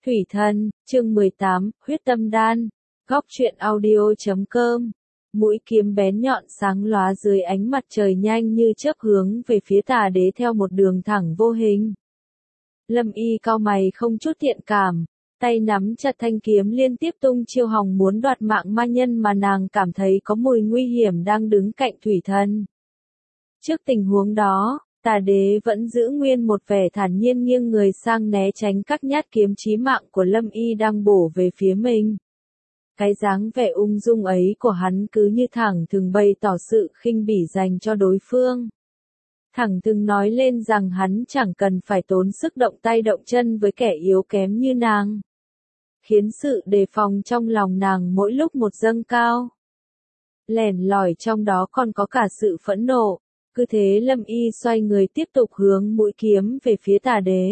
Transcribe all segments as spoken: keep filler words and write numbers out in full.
Thủy Thần, chương mười tám, Huyết Tâm Đan, Góc truyện audio chấm com. Mũi kiếm bén nhọn sáng lóa dưới ánh mặt trời nhanh như chớp hướng về phía Tà Đế theo một đường thẳng vô hình. Lâm Y cau mày không chút thiện cảm, tay nắm chặt thanh kiếm liên tiếp tung chiêu hòng muốn đoạt mạng ma nhân mà nàng cảm thấy có mùi nguy hiểm đang đứng cạnh Thủy Thần. Trước tình huống đó, Tà Đế vẫn giữ nguyên một vẻ thản nhiên nghiêng người sang né tránh các nhát kiếm chí mạng của Lâm Y đang bổ về phía mình. Cái dáng vẻ ung dung ấy của hắn cứ như thẳng thừng bày tỏ sự khinh bỉ dành cho đối phương. Thẳng thừng nói lên rằng hắn chẳng cần phải tốn sức động tay động chân với kẻ yếu kém như nàng. Khiến sự đề phòng trong lòng nàng mỗi lúc một dâng cao. Lẻn lỏi trong đó còn có cả sự phẫn nộ. Cứ thế Lâm Y xoay người tiếp tục hướng mũi kiếm về phía Tà Đế.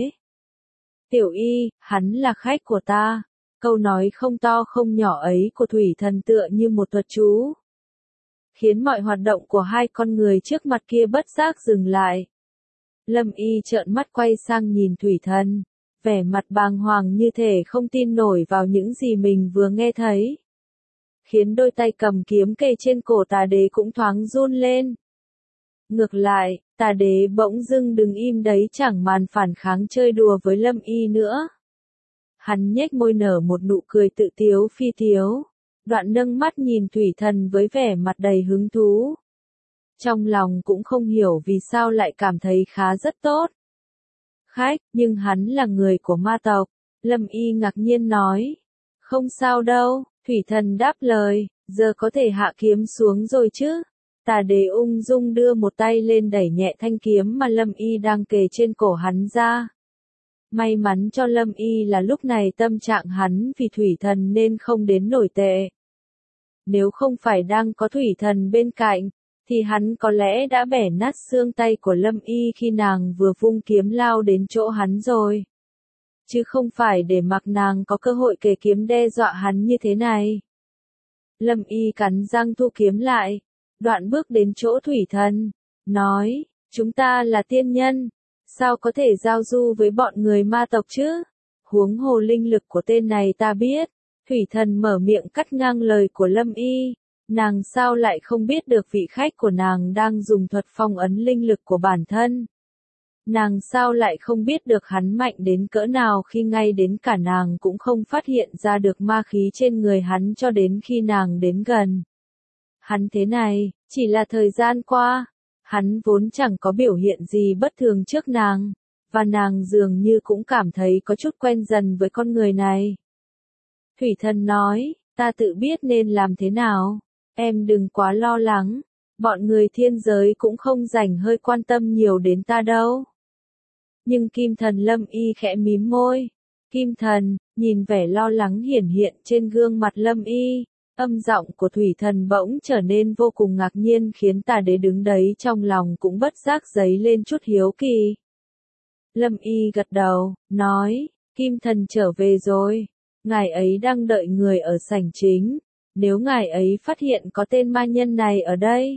Tiểu Y, hắn là khách của ta. Câu nói không to không nhỏ ấy của Thủy Thần tựa như một thuật chú. Khiến mọi hoạt động của hai con người trước mặt kia bất giác dừng lại. Lâm Y trợn mắt quay sang nhìn Thủy Thần. Vẻ mặt bàng hoàng như thể không tin nổi vào những gì mình vừa nghe thấy. Khiến đôi tay cầm kiếm kề trên cổ Tà Đế cũng thoáng run lên. Ngược lại, Tà Đế bỗng dưng đứng im đấy chẳng màn phản kháng chơi đùa với Lâm Y nữa. Hắn nhếch môi nở một nụ cười tự tiếu phi tiếu, đoạn nâng mắt nhìn Thủy Thần với vẻ mặt đầy hứng thú. Trong lòng cũng không hiểu vì sao lại cảm thấy khá rất tốt. Khách, nhưng hắn là người của ma tộc, Lâm Y ngạc nhiên nói. Không sao đâu, Thủy Thần đáp lời, giờ có thể hạ kiếm xuống rồi chứ. Tà Đế ung dung đưa một tay lên đẩy nhẹ thanh kiếm mà Lâm Y đang kề trên cổ hắn ra. May mắn cho Lâm Y là lúc này tâm trạng hắn vì Thủy Thần nên không đến nổi tệ. Nếu không phải đang có Thủy Thần bên cạnh, thì hắn có lẽ đã bẻ nát xương tay của Lâm Y khi nàng vừa vung kiếm lao đến chỗ hắn rồi. Chứ không phải để mặc nàng có cơ hội kề kiếm đe dọa hắn như thế này. Lâm Y cắn răng thu kiếm lại. Đoạn bước đến chỗ Thủy Thần, nói, chúng ta là tiên nhân, sao có thể giao du với bọn người ma tộc chứ? Huống hồ linh lực của tên này ta biết. Thủy Thần mở miệng cắt ngang lời của Lâm Y, nàng sao lại không biết được vị khách của nàng đang dùng thuật phong ấn linh lực của bản thân? Nàng sao lại không biết được hắn mạnh đến cỡ nào khi ngay đến cả nàng cũng không phát hiện ra được ma khí trên người hắn cho đến khi nàng đến gần? Hắn thế này, chỉ là thời gian qua, hắn vốn chẳng có biểu hiện gì bất thường trước nàng, và nàng dường như cũng cảm thấy có chút quen dần với con người này. Thủy Thần nói, ta tự biết nên làm thế nào, em đừng quá lo lắng, bọn người thiên giới cũng không rảnh hơi quan tâm nhiều đến ta đâu. Nhưng Kim Thần Lâm Y khẽ mím môi, Kim Thần, nhìn vẻ lo lắng hiển hiện trên gương mặt Lâm Y. Âm giọng của Thủy Thần bỗng trở nên vô cùng ngạc nhiên khiến Tà Đế đứng đấy trong lòng cũng bất giác dấy lên chút hiếu kỳ. Lâm Y gật đầu, nói, Kim Thần trở về rồi, ngài ấy đang đợi người ở sảnh chính, nếu ngài ấy phát hiện có tên ma nhân này ở đây.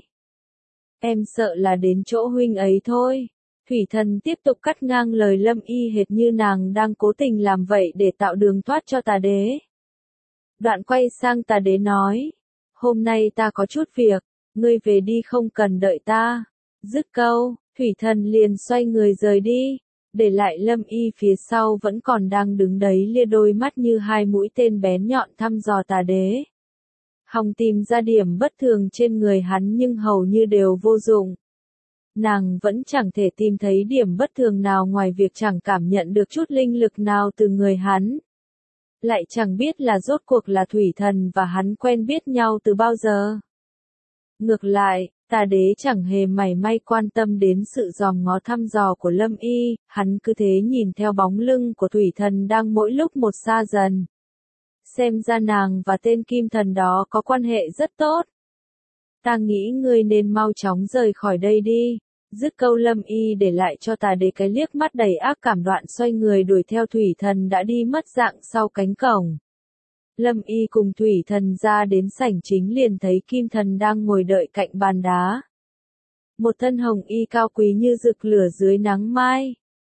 Em sợ là đến chỗ huynh ấy thôi. Thủy Thần tiếp tục cắt ngang lời Lâm Y hệt như nàng đang cố tình làm vậy để tạo đường thoát cho Tà Đế. Đoạn quay sang Tà Đế nói, hôm nay ta có chút việc, ngươi về đi không cần đợi ta. Dứt câu, Thủy Thần liền xoay người rời đi, để lại Lâm Y phía sau vẫn còn đang đứng đấy lia đôi mắt như hai mũi tên bén nhọn thăm dò Tà Đế. Hòng tìm ra điểm bất thường trên người hắn nhưng hầu như đều vô dụng. Nàng vẫn chẳng thể tìm thấy điểm bất thường nào ngoài việc chẳng cảm nhận được chút linh lực nào từ người hắn. Lại chẳng biết là rốt cuộc là Thủy Thần và hắn quen biết nhau từ bao giờ. Ngược lại, Tà Đế chẳng hề mảy may quan tâm đến sự dòm ngó thăm dò của Lâm Y, hắn cứ thế nhìn theo bóng lưng của Thủy Thần đang mỗi lúc một xa dần. Xem ra nàng và tên Kim Thần đó có quan hệ rất tốt. Ta nghĩ ngươi nên mau chóng rời khỏi đây đi. Dứt câu Lâm Y để lại cho Tà Đế cái liếc mắt đầy ác cảm, đoạn xoay người đuổi theo Thủy Thần đã đi mất dạng sau cánh cổng. Lâm Y cùng Thủy Thần ra đến sảnh chính liền thấy Kim Thần đang ngồi đợi cạnh bàn đá. Một thân hồng y cao quý như rực lửa dưới nắng mai.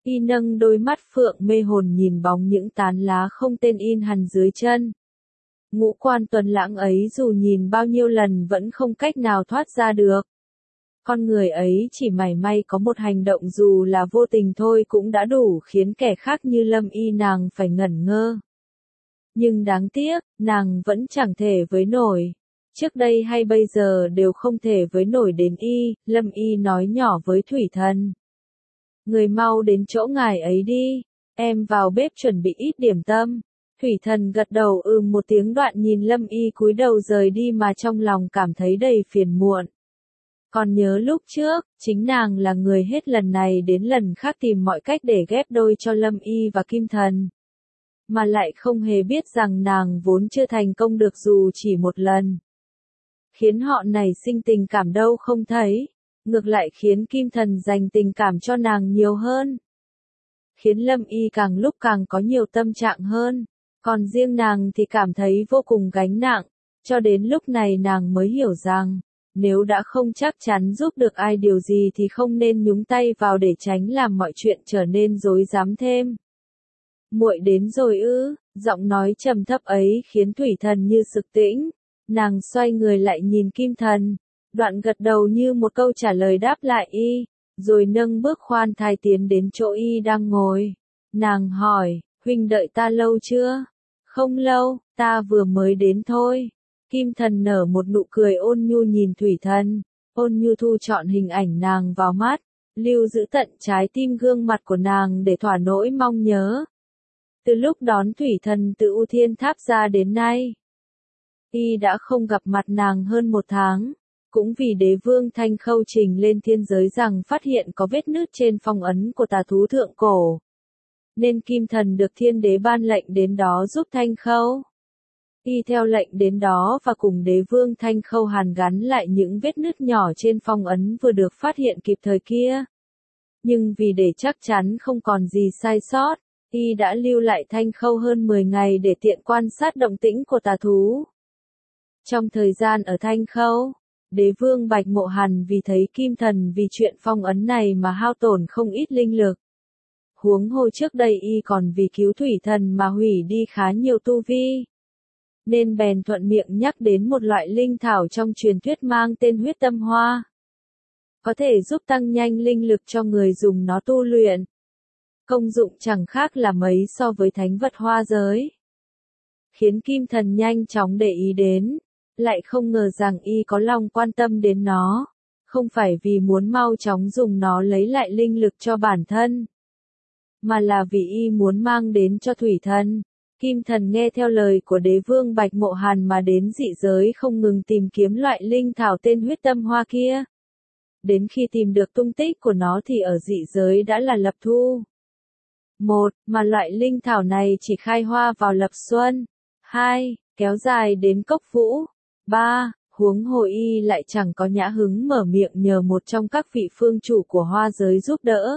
Y nâng đôi mắt phượng mê hồn nhìn bóng những tán lá không tên in hằn dưới chân. Ngũ quan tuấn lãng ấy dù nhìn bao nhiêu lần vẫn không cách nào thoát ra được. Con người ấy chỉ mảy may có một hành động dù là vô tình thôi cũng đã đủ khiến kẻ khác như Lâm Y nàng phải ngẩn ngơ. Nhưng đáng tiếc, nàng vẫn chẳng thể với nổi. Trước đây hay bây giờ đều không thể với nổi đến Y, Lâm Y nói nhỏ với Thủy Thần. Người mau đến chỗ ngài ấy đi, em vào bếp chuẩn bị ít điểm tâm. Thủy Thần gật đầu ừm một tiếng đoạn nhìn Lâm Y cúi đầu rời đi mà trong lòng cảm thấy đầy phiền muộn. Còn nhớ lúc trước, chính nàng là người hết lần này đến lần khác tìm mọi cách để ghép đôi cho Lâm Y và Kim Thần. Mà lại không hề biết rằng nàng vốn chưa thành công được dù chỉ một lần. Khiến họ nảy sinh tình cảm đâu không thấy, ngược lại khiến Kim Thần dành tình cảm cho nàng nhiều hơn. Khiến Lâm Y càng lúc càng có nhiều tâm trạng hơn, còn riêng nàng thì cảm thấy vô cùng gánh nặng, cho đến lúc này nàng mới hiểu rằng, nếu đã không chắc chắn giúp được ai điều gì thì không nên nhúng tay vào để tránh làm mọi chuyện trở nên rối rắm thêm. Muội đến rồi ư? Giọng nói trầm thấp ấy khiến Thủy Thần như sực tĩnh, nàng xoay người lại nhìn Kim Thần, đoạn gật đầu như một câu trả lời đáp lại Y, rồi nâng bước khoan thai tiến đến chỗ Y đang ngồi. Nàng hỏi, huynh đợi ta lâu chưa? Không lâu, ta vừa mới đến thôi. Kim Thần nở một nụ cười ôn nhu nhìn Thủy Thần, ôn nhu thu trọn hình ảnh nàng vào mắt, lưu giữ tận trái tim gương mặt của nàng để thỏa nỗi mong nhớ. Từ lúc đón Thủy Thần từ U Thiên Tháp ra đến nay, Y đã không gặp mặt nàng hơn một tháng, cũng vì đế vương Thanh Khâu trình lên thiên giới rằng phát hiện có vết nứt trên phong ấn của tà thú thượng cổ. Nên Kim Thần được thiên đế ban lệnh đến đó giúp Thanh Khâu. Y theo lệnh đến đó và cùng đế vương Thanh Khâu hàn gắn lại những vết nứt nhỏ trên phong ấn vừa được phát hiện kịp thời kia. Nhưng vì để chắc chắn không còn gì sai sót, Y đã lưu lại Thanh Khâu hơn mười ngày để tiện quan sát động tĩnh của tà thú. Trong thời gian ở Thanh Khâu, đế vương Bạch Mộ Hàn vì thấy Kim Thần vì chuyện phong ấn này mà hao tổn không ít linh lực. Huống hồ trước đây Y còn vì cứu Thủy Thần mà hủy đi khá nhiều tu vi. Nên bèn thuận miệng nhắc đến một loại linh thảo trong truyền thuyết mang tên huyết tâm hoa. Có thể giúp tăng nhanh linh lực cho người dùng nó tu luyện. Công dụng chẳng khác là mấy so với thánh vật hoa giới. Khiến Kim Thần nhanh chóng để ý đến, lại không ngờ rằng Y có lòng quan tâm đến nó, không phải vì muốn mau chóng dùng nó lấy lại linh lực cho bản thân, mà là vì Y muốn mang đến cho Thủy Thần. Kim Thần nghe theo lời của đế vương Bạch Mộ Hàn mà đến dị giới không ngừng tìm kiếm loại linh thảo tên huyết tâm hoa kia. Đến khi tìm được tung tích của nó thì ở dị giới đã là lập thu. Một, mà loại linh thảo này chỉ khai hoa vào lập xuân. Hai, kéo dài đến cốc vũ. Ba, huống hồ Y lại chẳng có nhã hứng mở miệng nhờ một trong các vị phương chủ của hoa giới giúp đỡ.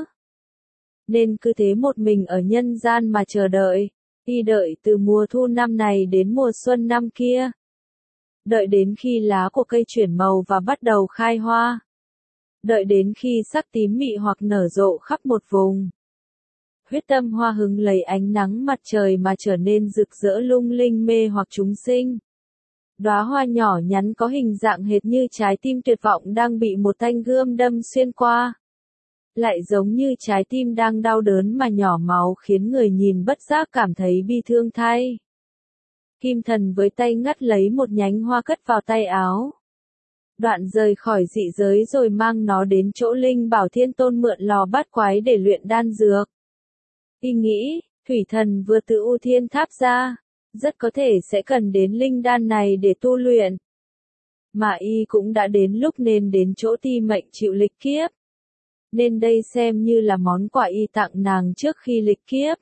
Nên cứ thế một mình ở nhân gian mà chờ đợi. Y đợi từ mùa thu năm này đến mùa xuân năm kia. Đợi đến khi lá của cây chuyển màu và bắt đầu khai hoa. Đợi đến khi sắc tím mị hoặc nở rộ khắp một vùng. Huyết tâm hoa hứng lấy ánh nắng mặt trời mà trở nên rực rỡ lung linh mê hoặc chúng sinh. Đóa hoa nhỏ nhắn có hình dạng hệt như trái tim tuyệt vọng đang bị một thanh gươm đâm xuyên qua. Lại giống như trái tim đang đau đớn mà nhỏ máu khiến người nhìn bất giác cảm thấy bi thương thay. Kim Thần với tay ngắt lấy một nhánh hoa cất vào tay áo. Đoạn rời khỏi dị giới rồi mang nó đến chỗ Linh Bảo Thiên Tôn mượn lò bát quái để luyện đan dược. Y nghĩ, Thủy Thần vừa từ U Thiên Tháp ra, rất có thể sẽ cần đến linh đan này để tu luyện. Mà Y cũng đã đến lúc nên đến chỗ Ti Mệnh chịu lịch kiếp. Nên đây xem như là món quà Y tặng nàng trước khi lịch kiếp.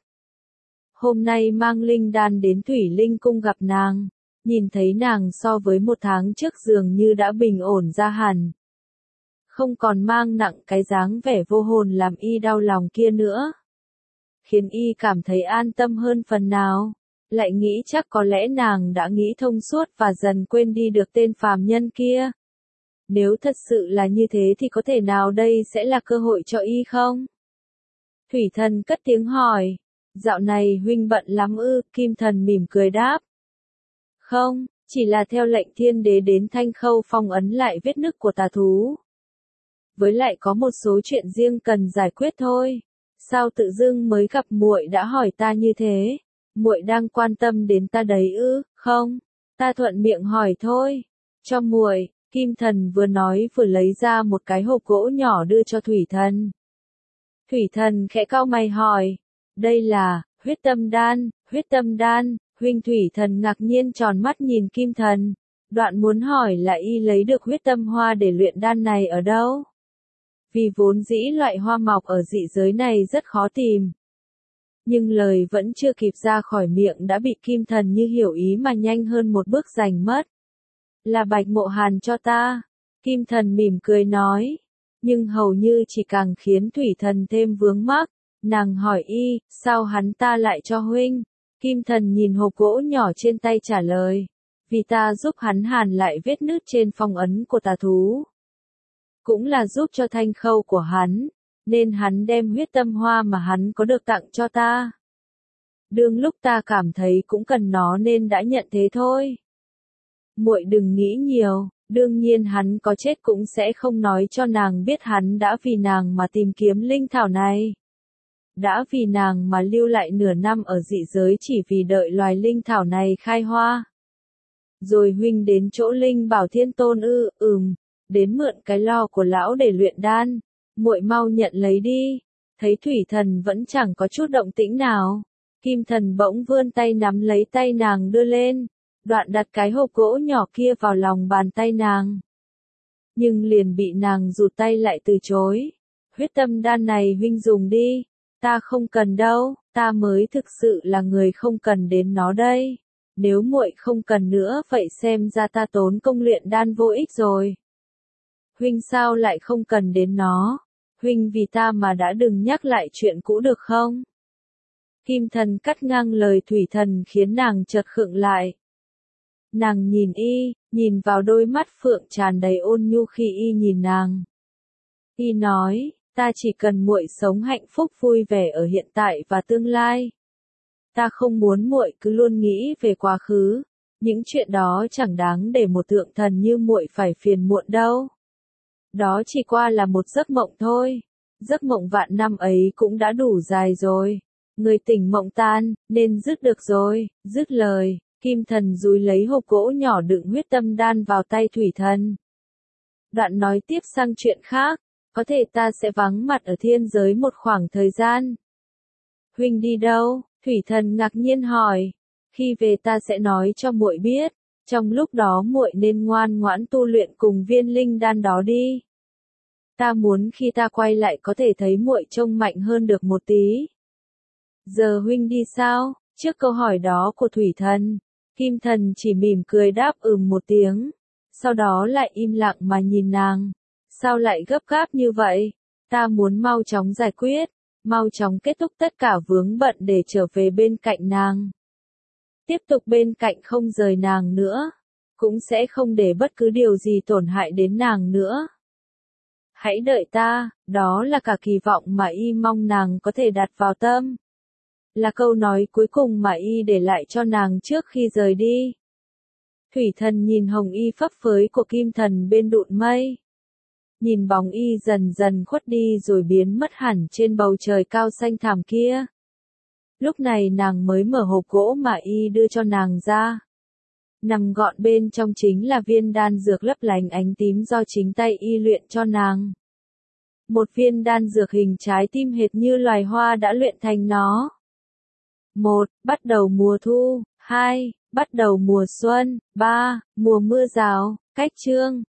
Hôm nay mang linh đan đến Thủy Linh Cung gặp nàng, nhìn thấy nàng so với một tháng trước dường như đã bình ổn ra hẳn. Không còn mang nặng cái dáng vẻ vô hồn làm Y đau lòng kia nữa. Khiến Y cảm thấy an tâm hơn phần nào, lại nghĩ chắc có lẽ nàng đã nghĩ thông suốt và dần quên đi được tên phàm nhân kia. Nếu thật sự là như thế thì có thể nào đây sẽ là cơ hội cho Y không? Thủy Thần cất tiếng hỏi. Dạo này huynh bận lắm ư? Kim Thần mỉm cười đáp. Không, chỉ là theo lệnh thiên đế đến Thanh Khâu phong ấn lại vết nứt của tà thú. Với lại có một số chuyện riêng cần giải quyết thôi. Sao tự dưng mới gặp muội đã hỏi ta như thế? Muội đang quan tâm đến ta đấy ư? Không, ta thuận miệng hỏi thôi. Cho muội. Kim Thần vừa nói vừa lấy ra một cái hộp gỗ nhỏ đưa cho Thủy Thần. Thủy Thần khẽ cau mày hỏi. Đây là huyết tâm đan, huyết tâm đan. Huynh. Thủy Thần ngạc nhiên tròn mắt nhìn Kim Thần. Đoạn muốn hỏi là y lấy được huyết tâm hoa để luyện đan này ở đâu? Vì vốn dĩ loại hoa mọc ở dị giới này rất khó tìm. Nhưng lời vẫn chưa kịp ra khỏi miệng đã bị Kim Thần như hiểu ý mà nhanh hơn một bước giành mất. Là Bạch Mộ Hàn cho ta. Kim Thần mỉm cười nói. Nhưng hầu như chỉ càng khiến Thủy Thần thêm vướng mắc. Nàng hỏi y, sao hắn ta lại cho huynh? Kim Thần nhìn hộp gỗ nhỏ trên tay trả lời. Vì ta giúp hắn hàn lại vết nứt trên phong ấn của tà thú. Cũng là giúp cho thanh khâu của hắn. Nên hắn đem huyết tâm hoa mà hắn có được tặng cho ta. Đương lúc ta cảm thấy cũng cần nó nên đã nhận thế thôi. Muội đừng nghĩ nhiều, đương nhiên hắn có chết cũng sẽ không nói cho nàng biết hắn đã vì nàng mà tìm kiếm linh thảo này. Đã vì nàng mà lưu lại nửa năm ở dị giới chỉ vì đợi loài linh thảo này khai hoa. Rồi huynh đến chỗ Linh Bảo Thiên Tôn ư? Ừm, đến mượn cái lò của lão để luyện đan. Muội mau nhận lấy đi. Thấy Thủy Thần vẫn chẳng có chút động tĩnh nào. Kim Thần bỗng vươn tay nắm lấy tay nàng đưa lên. Đoạn đặt cái hộp gỗ nhỏ kia vào lòng bàn tay nàng. Nhưng liền bị nàng rụt tay lại từ chối. Huyết tâm đan này huynh dùng đi. Ta không cần đâu, ta mới thực sự là người không cần đến nó đây. Nếu muội không cần nữa vậy xem ra ta tốn công luyện đan vô ích rồi. Huynh sao lại không cần đến nó? Huynh vì ta mà đã đừng nhắc lại chuyện cũ được không? Kim Thần cắt ngang lời Thủy Thần khiến nàng chợt khựng lại. Nàng nhìn y, nhìn vào đôi mắt phượng tràn đầy ôn nhu khi y nhìn nàng. Y nói, ta chỉ cần muội sống hạnh phúc vui vẻ ở hiện tại và tương lai. Ta không muốn muội cứ luôn nghĩ về quá khứ, những chuyện đó chẳng đáng để một thượng thần như muội phải phiền muộn đâu. Đó chỉ qua là một giấc mộng thôi, giấc mộng vạn năm ấy cũng đã đủ dài rồi. Người tỉnh mộng tan, nên dứt được rồi. Dứt lời, Kim Thần dúi lấy hộp gỗ nhỏ đựng huyết tâm đan vào tay Thủy Thần. Đoạn nói tiếp sang chuyện khác, có thể ta sẽ vắng mặt ở thiên giới một khoảng thời gian. Huynh đi đâu? Thủy Thần ngạc nhiên hỏi. Khi về ta sẽ nói cho muội biết, trong lúc đó muội nên ngoan ngoãn tu luyện cùng viên linh đan đó đi. Ta muốn khi ta quay lại có thể thấy muội trông mạnh hơn được một tí. Giờ huynh đi sao? Trước câu hỏi đó của Thủy Thần, Kim Thần chỉ mỉm cười đáp ừm một tiếng, sau đó lại im lặng mà nhìn nàng. Sao lại gấp gáp như vậy? Ta muốn mau chóng giải quyết, mau chóng kết thúc tất cả vướng bận để trở về bên cạnh nàng. Tiếp tục bên cạnh không rời nàng nữa, cũng sẽ không để bất cứ điều gì tổn hại đến nàng nữa. Hãy đợi ta, đó là cả kỳ vọng mà y mong nàng có thể đặt vào tâm. Là câu nói cuối cùng mà y để lại cho nàng trước khi rời đi. Thủy Thần nhìn hồng y phấp phới của Kim Thần bên đụn mây. Nhìn bóng y dần dần khuất đi rồi biến mất hẳn trên bầu trời cao xanh thẳm kia. Lúc này nàng mới mở hộp gỗ mà y đưa cho nàng ra. Nằm gọn bên trong chính là viên đan dược lấp lánh ánh tím do chính tay y luyện cho nàng. Một viên đan dược hình trái tim hệt như loài hoa đã luyện thành nó. Một, bắt đầu mùa thu. Hai, bắt đầu mùa xuân. Ba, mùa mưa rào. Cách chương